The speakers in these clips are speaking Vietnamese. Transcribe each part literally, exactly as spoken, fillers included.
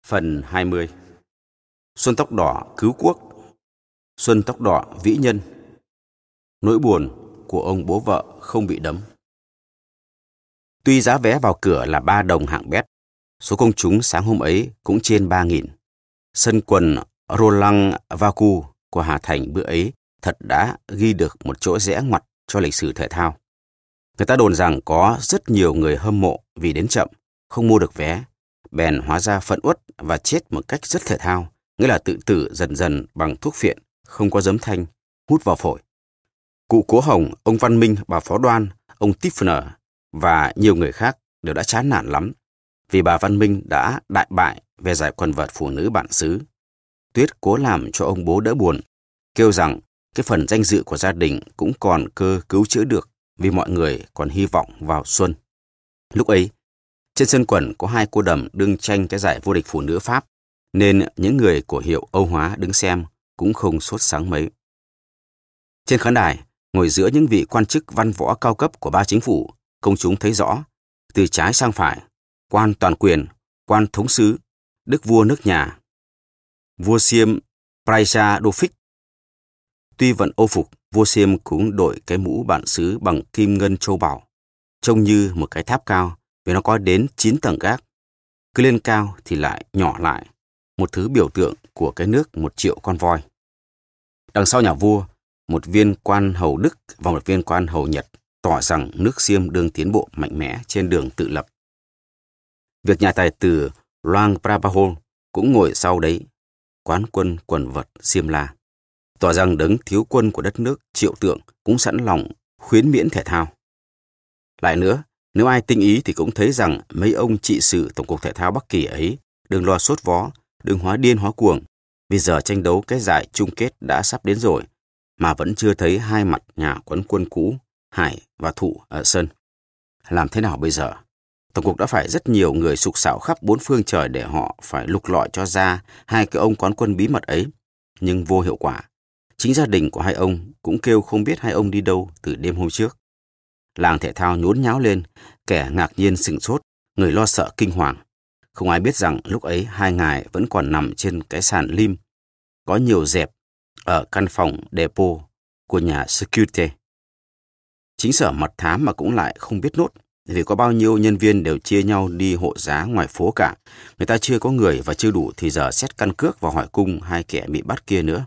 Phần hai mươi. Xuân tóc đỏ cứu quốc. Xuân tóc đỏ vĩ nhân. Nỗi buồn của ông bố vợ không bị đấm. Tuy giá vé vào cửa là ba đồng hạng bét, số công chúng sáng hôm ấy cũng trên ba nghìn. Sân quần Roland Vacu của Hà Thành bữa ấy thật đã ghi được một chỗ rẽ ngoặt cho lịch sử thể thao. Người ta đồn rằng có rất nhiều người hâm mộ vì đến chậm, không mua được vé, bèn hóa ra phẫn uất và chết một cách rất thể thao, nghĩa là tự tử dần dần bằng thuốc phiện, không có giấm thanh, hút vào phổi. Cụ Cố Hồng, ông Văn Minh, bà Phó Đoan, ông Tiffner và nhiều người khác đều đã chán nản lắm, vì bà Văn Minh đã đại bại về giải quần vợt phụ nữ bản xứ. Tuyết cố làm cho ông bố đỡ buồn, kêu rằng cái phần danh dự của gia đình cũng còn cơ cứu chữa được vì mọi người còn hy vọng vào Xuân. Lúc ấy, trên sân quần có hai cô đầm đương tranh cái giải vô địch phụ nữ Pháp, nên những người của hiệu Âu Hóa đứng xem cũng không sốt sáng mấy. Trên khán đài, ngồi giữa những vị quan chức văn võ cao cấp của ba chính phủ, công chúng thấy rõ, từ trái sang phải, quan toàn quyền, quan thống sứ, đức vua nước nhà, vua Xiêm Praja-Đô-Phích. Tuy vận ô phục, vua Xiêm cũng đội cái mũ bản xứ bằng kim ngân châu báu, trông như một cái tháp cao vì nó có đến chín tầng gác. Cứ lên cao thì lại nhỏ lại, một thứ biểu tượng của cái nước một triệu con voi. Đằng sau nhà vua, một viên quan hầu Đức và một viên quan hầu Nhật tỏ rằng nước Xiêm đương tiến bộ mạnh mẽ trên đường tự lập. Việc nhà tài tử Luang Prabahol cũng ngồi sau đấy, quán quân quần vợt Xiêm La, tỏ rằng đấng thiếu quân của đất nước Triệu Tượng cũng sẵn lòng khuyến miễn thể thao. Lại nữa, nếu ai tinh ý thì cũng thấy rằng mấy ông trị sự Tổng cục Thể thao Bắc Kỳ ấy đừng lo sốt vó, đừng hóa điên hóa cuồng, vì giờ tranh đấu cái giải chung kết đã sắp đến rồi, mà vẫn chưa thấy hai mặt nhà quán quân cũ, Hải và Thụ ở sân. Làm thế nào bây giờ? Tổng cục đã phải rất nhiều người sục sạo khắp bốn phương trời để họ phải lục lọi cho ra hai cái ông quán quân bí mật ấy, nhưng vô hiệu quả. Chính gia đình của hai ông cũng kêu không biết hai ông đi đâu từ đêm hôm trước. Làng thể thao nhốn nháo lên, kẻ ngạc nhiên sửng sốt, người lo sợ kinh hoàng. Không ai biết rằng lúc ấy hai ngài vẫn còn nằm trên cái sàn lim, có nhiều dẹp ở căn phòng depot của nhà Security. Chính sở mật thám mà cũng lại không biết nốt, vì có bao nhiêu nhân viên đều chia nhau đi hộ giá ngoài phố cả. Người ta chưa có người và chưa đủ thì giờ xét căn cước và hỏi cung hai kẻ bị bắt kia nữa.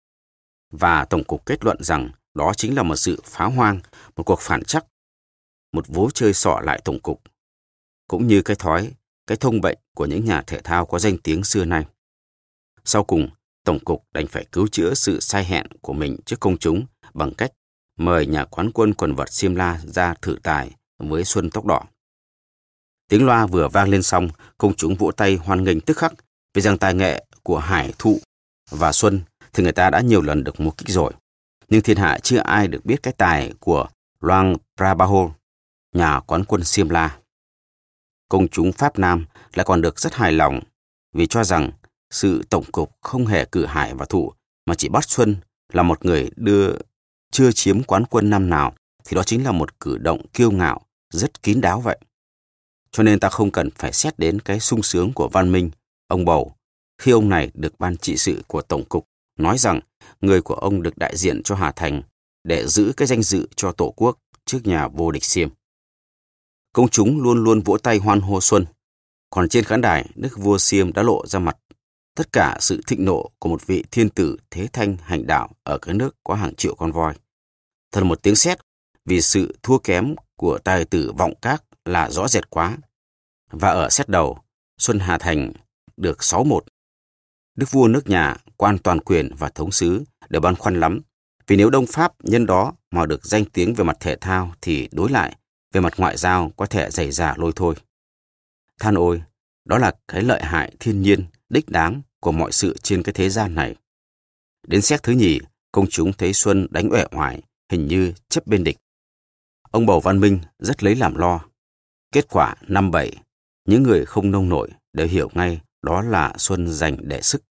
Và Tổng cục kết luận rằng đó chính là một sự phá hoang, một cuộc phản trắc, một vố chơi sọ lại Tổng cục, cũng như cái thói, cái thông bệnh của những nhà thể thao có danh tiếng xưa nay. Sau cùng, Tổng cục đành phải cứu chữa sự sai hẹn của mình trước công chúng bằng cách mời nhà quán quân quần vợt Xiêm La ra thử tài với Xuân tóc đỏ. Tiếng loa vừa vang lên xong, công chúng vỗ tay hoan nghênh tức khắc, vì rằng tài nghệ của Hải, Thụ và Xuân thì người ta đã nhiều lần được mục kích rồi. Nhưng thiên hạ chưa ai được biết cái tài của Luang Prabahol, nhà quán quân Xiêm La. Công chúng Pháp Nam lại còn được rất hài lòng vì cho rằng sự Tổng cục không hề cử Hải và Thụ mà chỉ bắt Xuân là một người đưa chưa chiếm quán quân năm nào, thì đó chính là một cử động kiêu ngạo, rất kín đáo vậy. Cho nên ta không cần phải xét đến cái sung sướng của Văn Minh, ông Bầu, khi ông này được ban trị sự của Tổng cục nói rằng người của ông được đại diện cho Hà Thành để giữ cái danh dự cho Tổ quốc trước nhà vô địch Xiêm. Công chúng luôn luôn vỗ tay hoan hô Xuân, còn trên khán đài, đức vua Xiêm đã lộ ra mặt tất cả sự thịnh nộ của một vị thiên tử thế thanh hành đạo ở cái nước có hàng triệu con voi. Thật là một tiếng sét, vì sự thua kém của tài tử Vọng Các là rõ rệt quá. Và ở xét đầu, Xuân Hà Thành được sáu một. Đức vua nước nhà, quan toàn quyền và thống sứ đều băn khoăn lắm, vì nếu Đông Pháp nhân đó mà được danh tiếng về mặt thể thao thì đối lại, về mặt ngoại giao có thể dày dả lôi thôi. Than ôi, đó là cái lợi hại thiên nhiên, đích đáng của mọi sự trên cái thế gian này. Đến xét thứ nhì, công chúng thấy Xuân đánh uể oải, hình như chấp bên địch. Ông Bầu Văn Minh rất lấy làm lo. Kết quả năm bảy, những người không nông nổi đều hiểu ngay đó là Xuân giành để sức.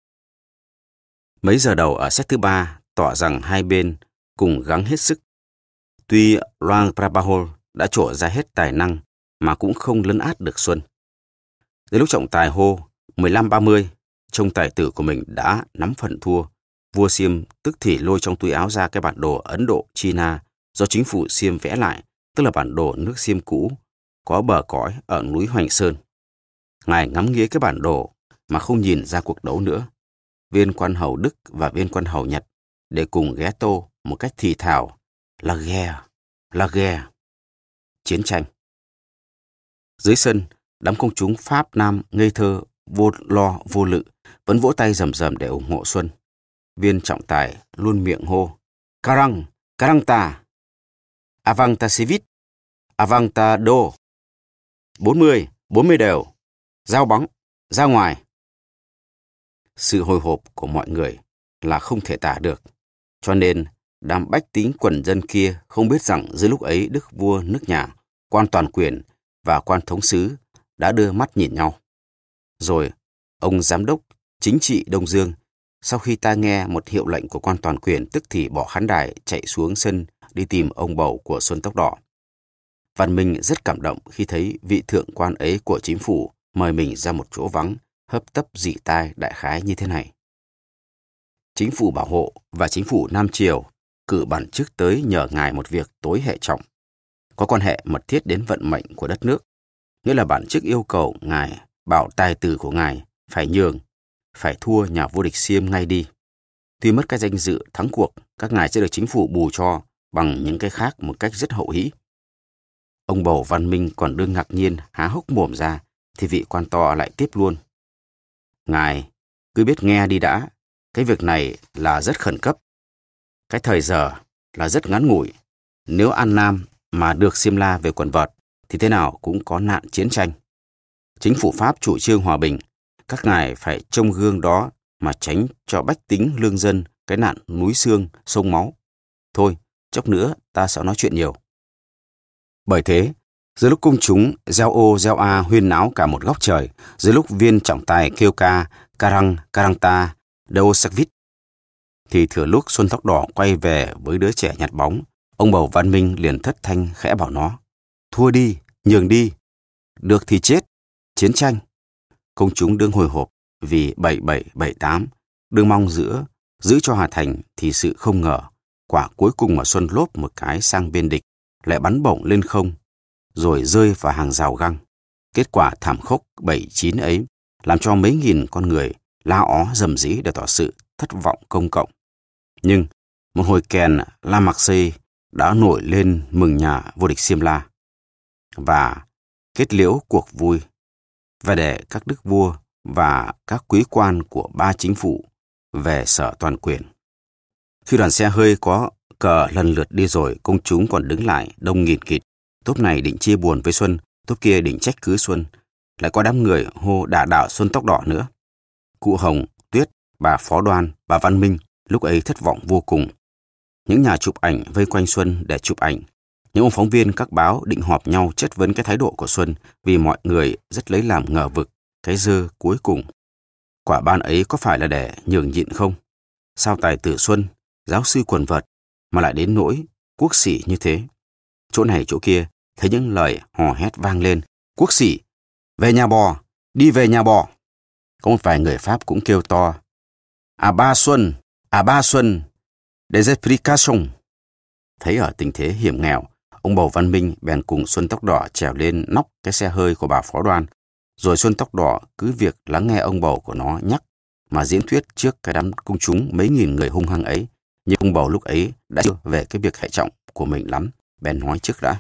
Mấy giờ đầu ở set thứ ba tỏ rằng hai bên cùng gắng hết sức. Tuy Luang Prabahol đã trổ ra hết tài năng mà cũng không lấn át được Xuân. Đến lúc trọng tài hô, mười lăm ba mươi, trông tài tử của mình đã nắm phần thua. Vua Xiêm tức thì lôi trong túi áo ra cái bản đồ Ấn Độ China do chính phủ Xiêm vẽ lại, tức là bản đồ nước Xiêm cũ, có bờ cõi ở núi Hoành Sơn. Ngài ngắm nghía cái bản đồ mà không nhìn ra cuộc đấu nữa. Viên quan hầu Đức và viên quan hầu Nhật để cùng ghé tô một cách thì thào: La guerre, la guerre. Chiến tranh. Dưới sân, đám công chúng Pháp Nam ngây thơ, vô lo vô lự vẫn vỗ tay rầm rầm để ủng hộ Xuân. Viên trọng tài luôn miệng hô: Karang, Karangta, Avanta Sivit, Avanta Do. bốn mươi, bốn mươi đều, giao bóng, ra ngoài. Sự hồi hộp của mọi người là không thể tả được, cho nên đám bách tính quần dân kia không biết rằng dưới lúc ấy đức vua nước nhà, quan toàn quyền và quan thống sứ đã đưa mắt nhìn nhau. Rồi ông giám đốc chính trị Đông Dương, sau khi ta nghe một hiệu lệnh của quan toàn quyền, tức thì bỏ khán đài chạy xuống sân đi tìm ông bầu của Xuân Tóc Đỏ. Văn Minh rất cảm động khi thấy vị thượng quan ấy của chính phủ mời mình ra một chỗ vắng, hấp tấp dị tai đại khái như thế này: Chính phủ bảo hộ và chính phủ Nam Triều cử bản chức tới nhờ ngài một việc tối hệ trọng, có quan hệ mật thiết đến vận mệnh của đất nước. Nghĩa là bản chức yêu cầu ngài bảo tài tử của ngài phải nhường, phải thua nhà vô địch Xiêm ngay đi. Tuy mất cái danh dự thắng cuộc, các ngài sẽ được chính phủ bù cho bằng những cái khác một cách rất hậu hĩ. Ông bầu Văn Minh còn đương ngạc nhiên há hốc mồm ra, thì vị quan to lại tiếp luôn: Ngài cứ biết nghe đi đã, cái việc này là rất khẩn cấp. Cái thời giờ là rất ngắn ngủi. Nếu An Nam mà được Xiêm La về quần vợt thì thế nào cũng có nạn chiến tranh. Chính phủ Pháp chủ trương hòa bình, các ngài phải trông gương đó mà tránh cho bách tính lương dân cái nạn núi xương, sông máu. Thôi, chốc nữa ta sẽ nói chuyện nhiều. Bởi thế, giữa lúc công chúng gieo ô gieo a huyên náo cả một góc trời, giữa lúc viên trọng tài kêu ca Karang Karangta Do Sakvit, thì thừa lúc Xuân Tóc Đỏ quay về với đứa trẻ nhặt bóng, ông bầu Văn Minh liền thất thanh khẽ bảo nó: Thua đi, nhường đi, được thì chết, chiến tranh. Công chúng đương hồi hộp vì bảy bảy bảy tám, đương mong giữa giữ cho hòa thành, thì sự không ngờ quả cuối cùng mà Xuân lốp một cái sang bên địch, lại bắn bổng lên không, rồi rơi vào hàng rào găng. Kết quả thảm khốc bảy chín ấy làm cho mấy nghìn con người la ó rầm rĩ để tỏ sự thất vọng công cộng. Nhưng một hồi kèn La Marseille đã nổi lên mừng nhà vô địch Xiêm La và kết liễu cuộc vui, và để các đức vua và các quý quan của ba chính phủ về sở toàn quyền. Khi đoàn xe hơi có cờ lần lượt đi rồi, công chúng còn đứng lại đông nghìn nghịt. Tốp này định chia buồn với Xuân, tốp kia định trách cứ Xuân. Lại có đám người hô đả đảo Xuân Tóc Đỏ nữa. Cụ Hồng, Tuyết, bà Phó Đoan, bà Văn Minh lúc ấy thất vọng vô cùng. Những nhà chụp ảnh vây quanh Xuân để chụp ảnh. Những ông phóng viên các báo định họp nhau chất vấn cái thái độ của Xuân, vì mọi người rất lấy làm ngờ vực cái dơ cuối cùng. Quả ban ấy có phải là để nhường nhịn không? Sao tài tử Xuân, giáo sư quần vợt, mà lại đến nỗi quốc sĩ như thế? Chỗ này chỗ kia thấy những lời hò hét vang lên: Quốc sĩ, về nhà bò, đi về nhà bò. Có một vài người Pháp cũng kêu to: À ba Xuân, à ba Xuân, des explications. Thấy ở tình thế hiểm nghèo, ông bầu Văn Minh bèn cùng Xuân Tóc Đỏ trèo lên nóc cái xe hơi của bà Phó Đoan. Rồi Xuân Tóc Đỏ cứ việc lắng nghe ông bầu của nó nhắc mà diễn thuyết trước cái đám công chúng mấy nghìn người hung hăng ấy. Nhưng ông bầu lúc ấy đã chưa về cái việc hệ trọng của mình lắm, bèn nói trước đã: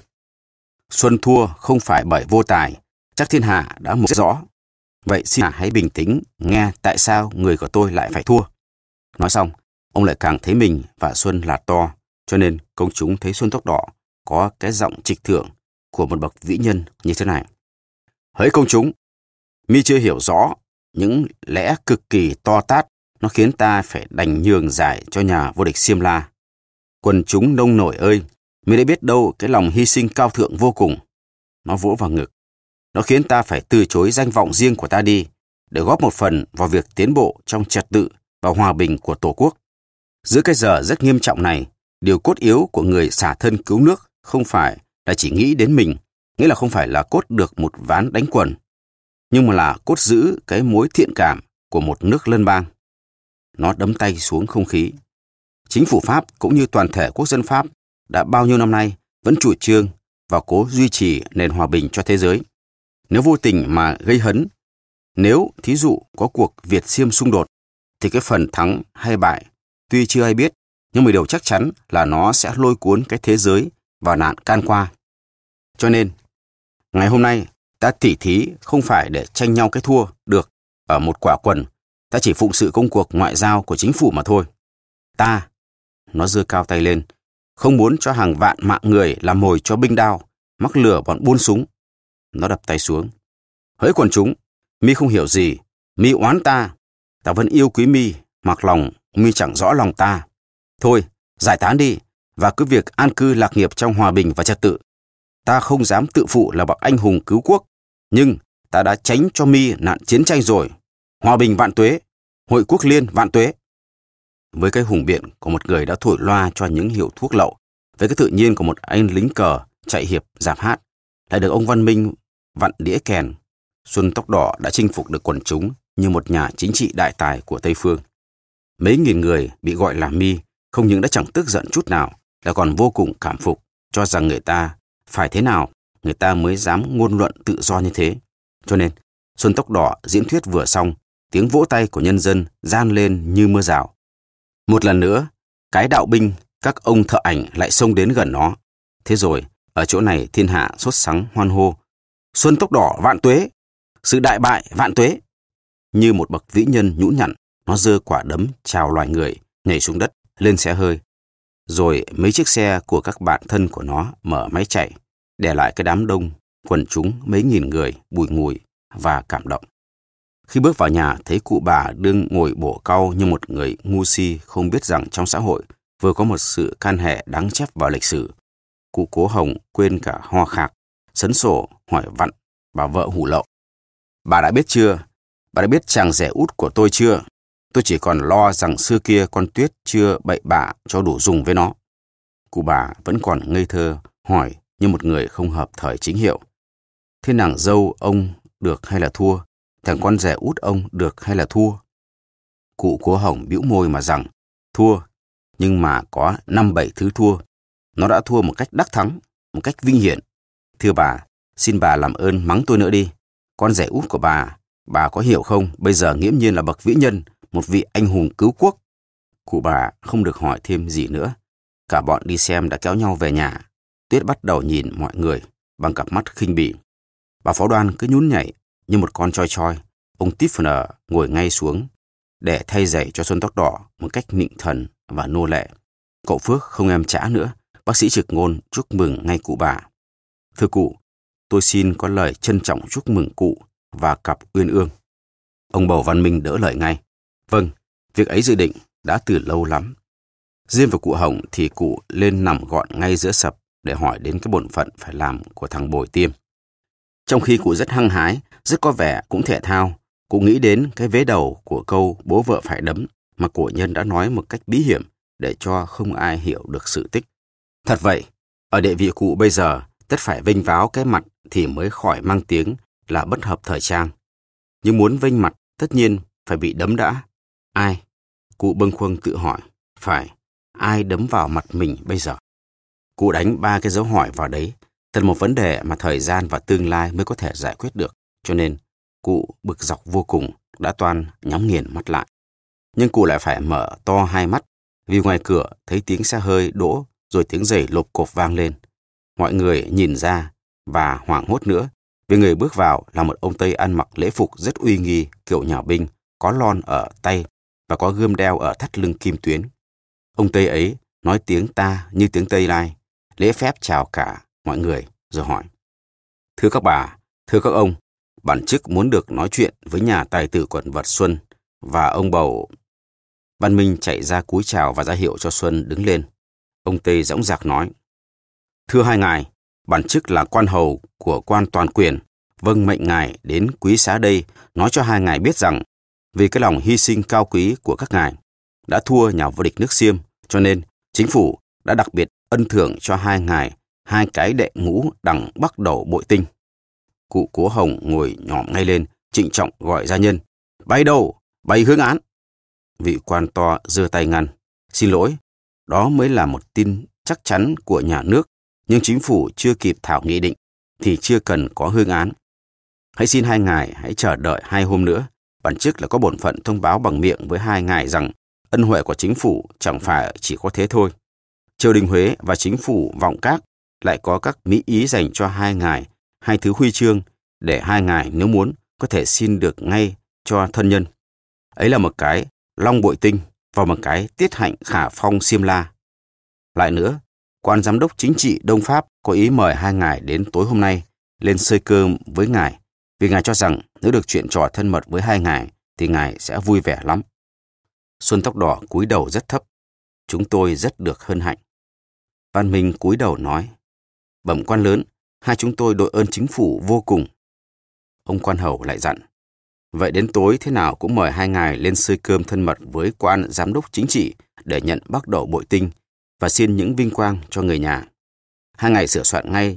Xuân thua không phải bởi vô tài, chắc thiên hạ đã một rõ. Vậy xin hãy bình tĩnh nghe tại sao người của tôi lại phải thua. Nói xong, ông lại càng thấy mình và Xuân là to, cho nên công chúng thấy Xuân Tóc Đỏ có cái giọng trịch thượng của một bậc vĩ nhân như thế này: Hỡi công chúng, mi chưa hiểu rõ những lẽ cực kỳ to tát, nó khiến ta phải đành nhường giải cho nhà vô địch Xiêm La. Quần chúng nông nổi ơi, mi đã biết đâu cái lòng hy sinh cao thượng vô cùng. Nó vỗ vào ngực. Nó khiến ta phải từ chối danh vọng riêng của ta đi, để góp một phần vào việc tiến bộ trong trật tự và hòa bình của Tổ quốc. Giữa cái giờ rất nghiêm trọng này, điều cốt yếu của người xả thân cứu nước không phải là chỉ nghĩ đến mình, nghĩa là không phải là cốt được một ván đánh quần. nhưng mà là cốt giữ cái mối thiện cảm của một nước lân bang. Nó đấm tay xuống không khí. Chính phủ Pháp cũng như toàn thể quốc dân Pháp đã bao nhiêu năm nay vẫn chủ trương và cố duy trì nền hòa bình cho thế giới. Nếu vô tình mà gây hấn, nếu thí dụ có cuộc Việt Xiêm xung đột, thì cái phần thắng hay bại tuy chưa ai biết, nhưng mà điều chắc chắn là nó sẽ lôi cuốn cái thế giới vào nạn can qua. Cho nên, ngày hôm nay ta tỉ thí không phải để tranh nhau cái thua được ở một quả quần, ta chỉ phụng sự công cuộc ngoại giao của chính phủ mà thôi. Ta, nó giơ cao tay lên, không muốn cho hàng vạn mạng người làm mồi cho binh đao, mắc lừa bọn buôn súng. Nó đập tay xuống. Hỡi quần chúng, mi không hiểu gì, mi oán ta, ta vẫn yêu quý mi, mặc lòng mi chẳng rõ lòng ta. Thôi, giải tán đi, và cứ việc an cư lạc nghiệp trong hòa bình và trật tự. Ta không dám tự phụ là bậc anh hùng cứu quốc, nhưng ta đã tránh cho mi nạn chiến tranh rồi. Hòa bình vạn tuế, Hội Quốc Liên vạn tuế. Với cái hùng biện của một người đã thổi loa cho những hiệu thuốc lậu, với cái tự nhiên của một anh lính cờ chạy hiệp dạp hát, lại được ông Văn Minh vặn đĩa kèn, Xuân Tóc Đỏ đã chinh phục được quần chúng như một nhà chính trị đại tài của Tây Phương. Mấy nghìn người bị gọi là mi không những đã chẳng tức giận chút nào, lại còn vô cùng cảm phục, cho rằng người ta phải thế nào người ta mới dám ngôn luận tự do như thế. Cho nên, Xuân Tóc Đỏ diễn thuyết vừa xong, tiếng vỗ tay của nhân dân gian lên như mưa rào. Một lần nữa, cái đạo binh, các ông thợ ảnh lại xông đến gần nó. Thế rồi, ở chỗ này thiên hạ sốt sắng hoan hô. Xuân Tóc Đỏ vạn tuế, sự đại bại vạn tuế. Như một bậc vĩ nhân nhũn nhặn, nó giơ quả đấm chào loài người, nhảy xuống đất, lên xe hơi. Rồi mấy chiếc xe của các bạn thân của nó mở máy chạy, để lại cái đám đông, quần chúng mấy nghìn người bùi ngùi và cảm động. Khi bước vào nhà, thấy cụ bà đương ngồi bổ cau như một người ngu si không biết rằng trong xã hội vừa có một sự can hệ đáng chép vào lịch sử. Cụ Cố Hồng quên cả ho khạc, sấn sổ hỏi vặn bà vợ hủ lậu. Bà đã biết chưa? Bà đã biết chàng rẻ út của tôi chưa? Tôi chỉ còn lo rằng xưa kia con Tuyết chưa bậy bạ cho đủ dùng với nó. Cụ bà vẫn còn ngây thơ hỏi như một người không hợp thời chính hiệu. Thế nàng dâu ông được hay là thua? Thằng con rẻ út ông được hay là thua? Cụ Cố Hồng bĩu môi mà rằng thua, nhưng mà có năm bảy thứ thua. Nó đã thua một cách đắc thắng, một cách vinh hiển. Thưa bà, xin bà làm ơn mắng tôi nữa đi. Con rẻ út của bà, bà có hiểu không? Bây giờ nghiễm nhiên là bậc vĩ nhân, một vị anh hùng cứu quốc. Cụ bà không được hỏi thêm gì nữa. Cả bọn đi xem đã kéo nhau về nhà. Tuyết bắt đầu nhìn mọi người bằng cặp mắt khinh bỉ. Bà Phó Đoan cứ nhún nhảy như một con choi choi. Ông Tiffner ngồi ngay xuống để thay giày cho Xuân Tóc Đỏ một cách nịnh thần và nô lệ. Cậu Phước không em chã nữa. Bác sĩ Trực Ngôn chúc mừng ngay cụ bà. Thưa cụ, tôi xin có lời trân trọng chúc mừng cụ và cặp uyên ương. Ông Bầu Văn Minh đỡ lời ngay. Vâng, việc ấy dự định đã từ lâu lắm. Riêng vào cụ Hồng thì cụ lên nằm gọn ngay giữa sập để hỏi đến cái bổn phận phải làm của thằng Bồi Tiêm. Trong khi cụ rất hăng hái, rất có vẻ cũng thể thao, cụ nghĩ đến cái vế đầu của câu bố vợ phải đấm mà cổ nhân đã nói một cách bí hiểm để cho không ai hiểu được sự tích. Thật vậy, ở địa vị cụ bây giờ, tất phải vênh váo cái mặt thì mới khỏi mang tiếng là bất hợp thời trang. Nhưng muốn vênh mặt, tất nhiên phải bị đấm đã. Ai? Cụ bâng khuâng tự hỏi. Phải, ai đấm vào mặt mình bây giờ? Cụ đánh ba cái dấu hỏi vào đấy. Thật một vấn đề mà thời gian và tương lai mới có thể giải quyết được. Cho nên, cụ bực dọc vô cùng, đã toan nhắm nghiền mắt lại. Nhưng cụ lại phải mở to hai mắt, vì ngoài cửa thấy tiếng xe hơi đỗ, rồi tiếng giày lộp cộp vang lên. Mọi người nhìn ra và hoảng hốt nữa, vì người bước vào là một ông Tây ăn mặc lễ phục rất uy nghi kiểu nhà binh, có lon ở tay và có gươm đeo ở thắt lưng kim tuyến. Ông Tây ấy nói tiếng ta như tiếng Tây Lai, lễ phép chào cả mọi người rồi hỏi. Thưa các bà, thưa các ông, bản chức muốn được nói chuyện với nhà tài tử quận Vật Xuân và ông Bầu. Văn Minh chạy ra cúi chào và ra hiệu cho Xuân đứng lên. Ông Tây dõng dạc nói. Thưa hai ngài, bản chức là quan hầu của quan toàn quyền, vâng mệnh ngài đến quý xá đây nói cho hai ngài biết rằng vì cái lòng hy sinh cao quý của các ngài đã thua nhà vô địch nước Xiêm, cho nên chính phủ đã đặc biệt ân thưởng cho hai ngài hai cái đệ ngũ đằng bắc đầu bội tinh. Cụ Cố Hồng ngồi nhỏm ngay lên, trịnh trọng gọi gia nhân. Bày đầu, bày hướng án. Vị quan to giơ tay ngăn. Xin lỗi, đó mới là một tin chắc chắn của nhà nước, nhưng chính phủ chưa kịp thảo nghị định thì chưa cần có hương án. Hãy xin hai ngài hãy chờ đợi hai hôm nữa. Bản chức là có bổn phận thông báo bằng miệng với hai ngài rằng ân huệ của chính phủ chẳng phải chỉ có thế thôi. Triều đình Huế và chính phủ Vọng Các lại có các mỹ ý dành cho hai ngài hai thứ huy chương để hai ngài nếu muốn có thể xin được ngay cho thân nhân. Ấy là một cái Long Bội Tinh và một cái Tiết Hạnh Khả Phong Xiêm La. Lại nữa, quan giám đốc chính trị Đông Pháp có ý mời hai ngài đến tối hôm nay lên xơi cơm với ngài, vì ngài cho rằng nếu được chuyện trò thân mật với hai ngài thì ngài sẽ vui vẻ lắm. Xuân Tóc Đỏ cúi đầu rất thấp. Chúng tôi rất được hân hạnh. Văn Minh cúi đầu nói, bẩm quan lớn, hai chúng tôi đội ơn chính phủ vô cùng. Ông quan hầu lại dặn, vậy đến tối thế nào cũng mời hai ngài lên xơi cơm thân mật với quan giám đốc chính trị để nhận Bắc Đẩu Bội Tinh và xin những vinh quang cho người nhà. Hai ngài sửa soạn ngay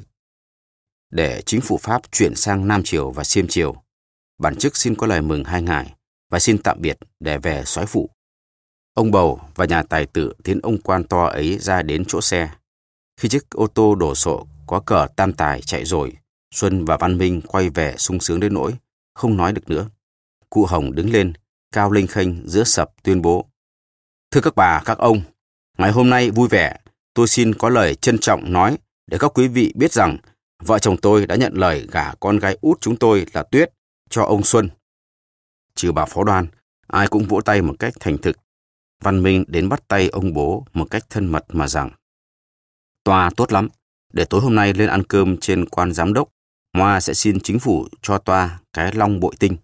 để chính phủ Pháp chuyển sang Nam Triều và Xiêm Triều. Bản chức xin có lời mừng hai ngài và xin tạm biệt để về soái phủ. Ông bầu và nhà tài tử tiến ông quan to ấy ra đến chỗ xe. Khi chiếc ô tô đổ sộ có cờ tam tài chạy rồi, Xuân và Văn Minh quay về sung sướng đến nỗi không nói được nữa. Cụ Hồng đứng lên, cao lênh khênh giữa sập tuyên bố, thưa các bà, các ông, ngày hôm nay vui vẻ, tôi xin có lời trân trọng nói để các quý vị biết rằng vợ chồng tôi đã nhận lời gả con gái út chúng tôi là Tuyết cho ông Xuân. Trừ bà Phó Đoan, ai cũng vỗ tay một cách thành thực. Văn Minh đến bắt tay ông bố một cách thân mật mà rằng, toa tốt lắm, để tối hôm nay lên ăn cơm trên quan giám đốc, Moa sẽ xin chính phủ cho toa cái Long Bội Tinh.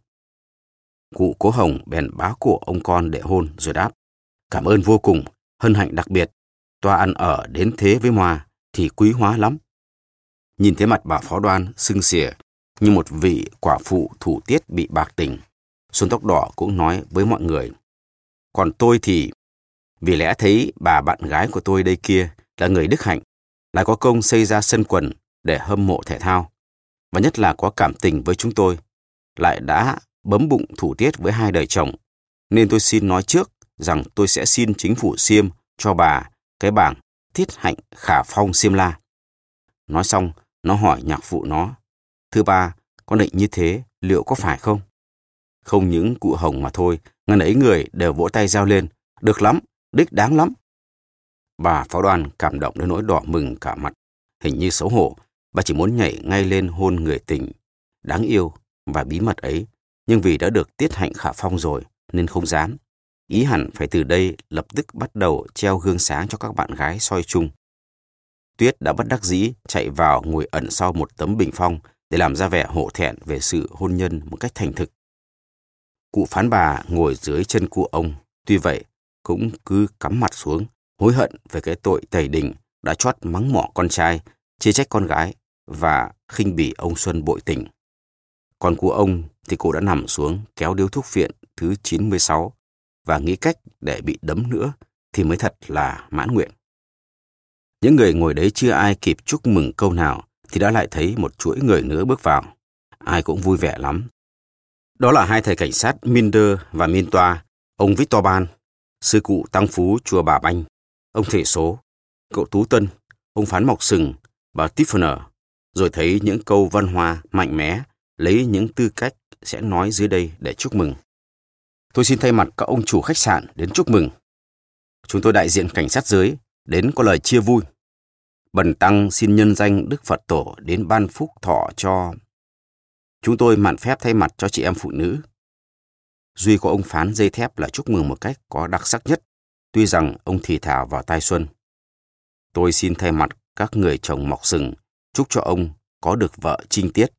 Cụ Cố Hồng bèn bá cổ ông con để hôn rồi đáp, cảm ơn vô cùng, hân hạnh đặc biệt, toa ăn ở đến thế với Moa thì quý hóa lắm. Nhìn thấy mặt bà Phó Đoan sưng xỉa như một vị quả phụ thủ tiết bị bạc tình, Xuân Tóc Đỏ cũng nói với mọi người, còn tôi thì vì lẽ thấy bà bạn gái của tôi đây kia là người đức hạnh, lại có công xây ra sân quần để hâm mộ thể thao, và nhất là có cảm tình với chúng tôi, lại đã bấm bụng thủ tiết với hai đời chồng, nên tôi xin nói trước rằng tôi sẽ xin chính phủ Xiêm cho bà cái bảng Tiết Hạnh Khả Phong Xiêm La. Nói xong, nó hỏi nhạc phụ nó, thưa ba, con định như thế liệu có phải không? Không những cụ Hồng mà thôi, ngần ấy người đều vỗ tay reo lên, được lắm, đích đáng lắm. Bà Phó Đoan cảm động đến nỗi đỏ mừng cả mặt, hình như xấu hổ, bà chỉ muốn nhảy ngay lên hôn người tình đáng yêu và bí mật ấy, nhưng vì đã được Tiết Hạnh Khả Phong rồi nên không dám. Ý hẳn phải từ đây lập tức bắt đầu treo gương sáng cho các bạn gái soi chung. Tuyết đã bất đắc dĩ chạy vào ngồi ẩn sau một tấm bình phong để làm ra vẻ hổ thẹn về sự hôn nhân một cách thành thực. Cụ phán bà ngồi dưới chân cụ ông, tuy vậy cũng cứ cắm mặt xuống, hối hận về cái tội tẩy đình đã trót mắng mỏ con trai, chê trách con gái và khinh bỉ ông Xuân bội tình. Còn cụ ông thì cụ đã nằm xuống kéo điếu thuốc phiện thứ chín mươi sáu và nghĩ cách để bị đấm nữa thì mới thật là mãn nguyện. Những người ngồi đấy chưa ai kịp chúc mừng câu nào thì đã lại thấy một chuỗi người nữa bước vào. Ai cũng vui vẻ lắm. Đó là hai thầy cảnh sát Minder và Mintoa, ông Victor Ban, sư cụ Tăng Phú chùa Bà Banh, ông Thể Số, cậu Tú Tân, ông Phán Mọc Sừng, bà Tiffaner, rồi thấy những câu văn hoa mạnh mẽ lấy những tư cách sẽ nói dưới đây để chúc mừng. Tôi xin thay mặt các ông chủ khách sạn đến chúc mừng. Chúng tôi đại diện cảnh sát giới đến có lời chia vui. Bần tăng xin nhân danh Đức Phật Tổ đến ban phúc thọ cho. Chúng tôi mạn phép thay mặt cho chị em phụ nữ. Duy có ông Phán dây thép là chúc mừng một cách có đặc sắc nhất, tuy rằng ông thì thào vào tai Xuân. Tôi xin thay mặt các người chồng Mọc Sừng chúc cho ông có được vợ trinh tiết.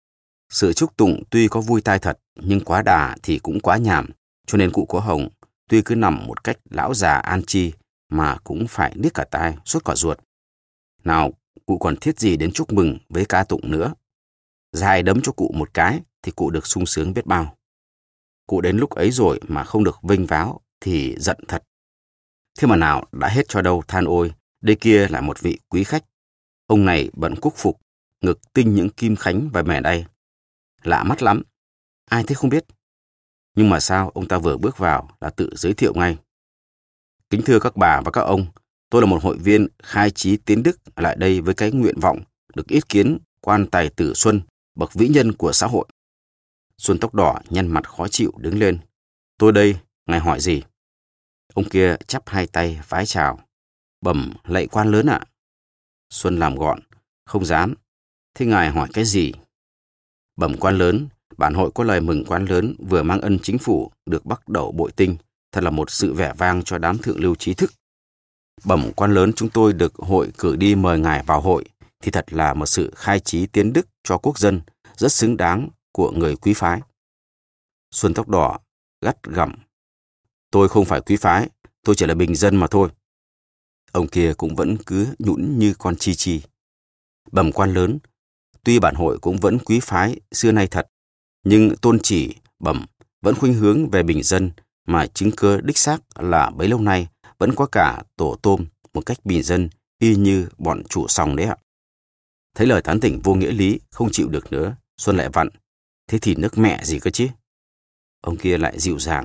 Sự chúc tụng tuy có vui tai thật, nhưng quá đà thì cũng quá nhảm, cho nên cụ Cố Hồng tuy cứ nằm một cách lão già an chi mà cũng phải niết cả tai, sốt cả ruột. Nào, cụ còn thiết gì đến chúc mừng với ca tụng nữa. Dài đấm cho cụ một cái thì cụ được sung sướng biết bao. Cụ đến lúc ấy rồi mà không được vênh váo thì giận thật. Thế mà nào đã hết cho đâu than ôi, đây kia là một vị quý khách. Ông này bận cúc phục, ngực tinh những kim khánh và mẻ đay. Lạ mắt lắm. Ai thế không biết. Nhưng mà sao ông ta vừa bước vào là tự giới thiệu ngay. Kính thưa các bà và các ông, tôi là một hội viên khai trí tiến đức lại đây với cái nguyện vọng được ý kiến quan tài tử Xuân, bậc vĩ nhân của xã hội. Xuân tóc đỏ nhăn mặt khó chịu đứng lên. Tôi đây, ngài hỏi gì? Ông kia chắp hai tay vái chào. Bẩm lạy quan lớn ạ. Xuân làm gọn, không dám. Thế ngài hỏi cái gì? Bẩm quan lớn, bản hội có lời mừng quan lớn vừa mang ân chính phủ được bắt đầu bội tinh, thật là một sự vẻ vang cho đám thượng lưu trí thức. Bẩm quan lớn, chúng tôi được hội cử đi mời ngài vào hội, thì thật là một sự khai trí tiến đức cho quốc dân, rất xứng đáng của người quý phái. Xuân tóc đỏ gắt gỏng. Tôi không phải quý phái, tôi chỉ là bình dân mà thôi. Ông kia cũng vẫn cứ nhũn như con chi chi. Bẩm quan lớn, tuy bản hội cũng vẫn quý phái xưa nay thật, nhưng tôn chỉ bẩm vẫn khuynh hướng về bình dân, mà chứng cơ đích xác là bấy lâu nay vẫn có cả tổ tôm một cách bình dân y như bọn chủ sòng đấy ạ. Thấy lời tán tỉnh vô nghĩa lý, không chịu được nữa, Xuân lại vặn. Thế thì nước mẹ gì cơ chứ? Ông kia lại dịu dàng.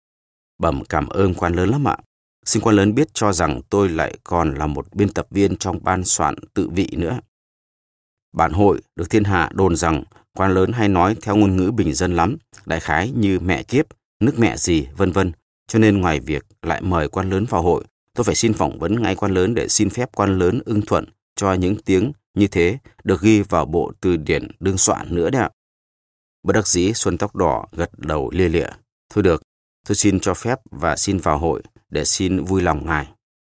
Bẩm cảm ơn quan lớn lắm ạ. Xin quan lớn biết cho rằng tôi lại còn là một biên tập viên trong ban soạn tự vị nữa. Bản hội được thiên hạ đồn rằng quan lớn hay nói theo ngôn ngữ bình dân lắm, đại khái như mẹ kiếp, nước mẹ gì, vân vân. Cho nên ngoài việc lại mời quan lớn vào hội, tôi phải xin phỏng vấn ngay quan lớn để xin phép quan lớn ưng thuận cho những tiếng như thế được ghi vào bộ từ điển đương soạn nữa đấy ạ. Bất đắc dĩ, Xuân tóc đỏ gật đầu lia lịa. Thôi được, tôi xin cho phép và xin vào hội để xin vui lòng ngài.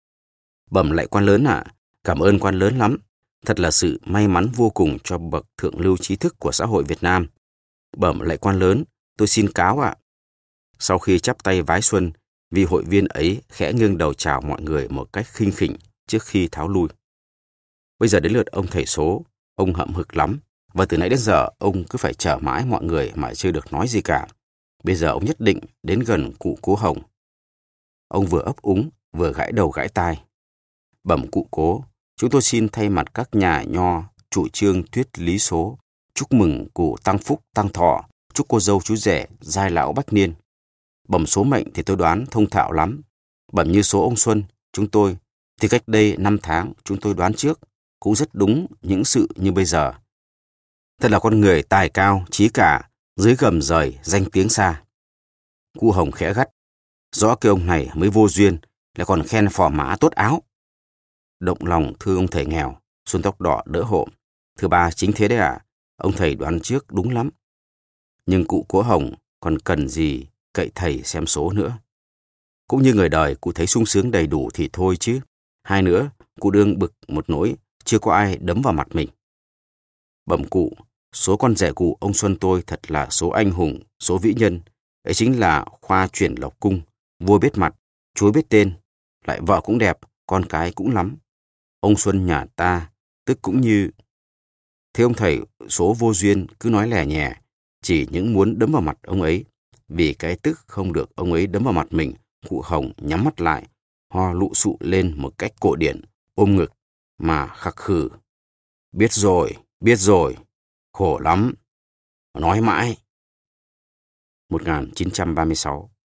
Bẩm lạy quan lớn ạ, cảm ơn quan lớn lắm. Thật là sự may mắn vô cùng cho bậc thượng lưu trí thức của xã hội Việt Nam. Bẩm lạy quan lớn, tôi xin cáo ạ. Sau khi chắp tay vái Xuân, vị hội viên ấy khẽ nghiêng đầu chào mọi người một cách khinh khỉnh trước khi tháo lui. Bây giờ đến lượt ông thầy số, ông hậm hực lắm, và từ nãy đến giờ ông cứ phải chờ mãi mọi người mà chưa được nói gì cả. Bây giờ ông nhất định đến gần cụ Cố Hồng. Ông vừa ấp úng, vừa gãi đầu gãi tai. Bẩm cụ Cố, chúng tôi xin thay mặt các nhà nho chủ trương thuyết lý số, chúc mừng cụ tăng phúc tăng thọ, chúc cô dâu chú rể giai lão bách niên. Bẩm số mệnh thì tôi đoán thông thạo lắm. Bẩm như số ông Xuân, chúng tôi, thì cách đây năm tháng chúng tôi đoán trước, cũng rất đúng những sự như bây giờ. Thật là con người tài cao, trí cả, dưới gầm rời, danh tiếng xa. Cụ Hồng khẽ gắt, rõ cái ông này mới vô duyên, lại còn khen phò mã tốt áo. Động lòng thưa ông thầy nghèo, Xuân tóc đỏ đỡ hộ. Thưa bà, chính thế đấy ạ, ông thầy đoán trước đúng lắm. Nhưng cụ Cố Hồng còn cần gì cậy thầy xem số nữa. Cũng như người đời, cụ thấy sung sướng đầy đủ thì thôi chứ. Hai nữa, cụ đương bực một nỗi, chưa có ai đấm vào mặt mình. Bẩm cụ, số con rể cụ ông Xuân tôi thật là số anh hùng, số vĩ nhân. Ấy chính là khoa chuyển lộc cung, vua biết mặt, chúa biết tên, lại vợ cũng đẹp, con cái cũng lắm. Ông Xuân nhà ta, tức cũng như... Thế ông thầy số vô duyên cứ nói lẻ nhẹ, chỉ những muốn đấm vào mặt ông ấy. Vì cái tức không được ông ấy đấm vào mặt mình, cụ Hồng nhắm mắt lại, ho lụ sụ lên một cách cổ điển, ôm ngực, mà khắc khử. Biết rồi, biết rồi, khổ lắm. Nói mãi. một nghìn chín trăm ba mươi sáu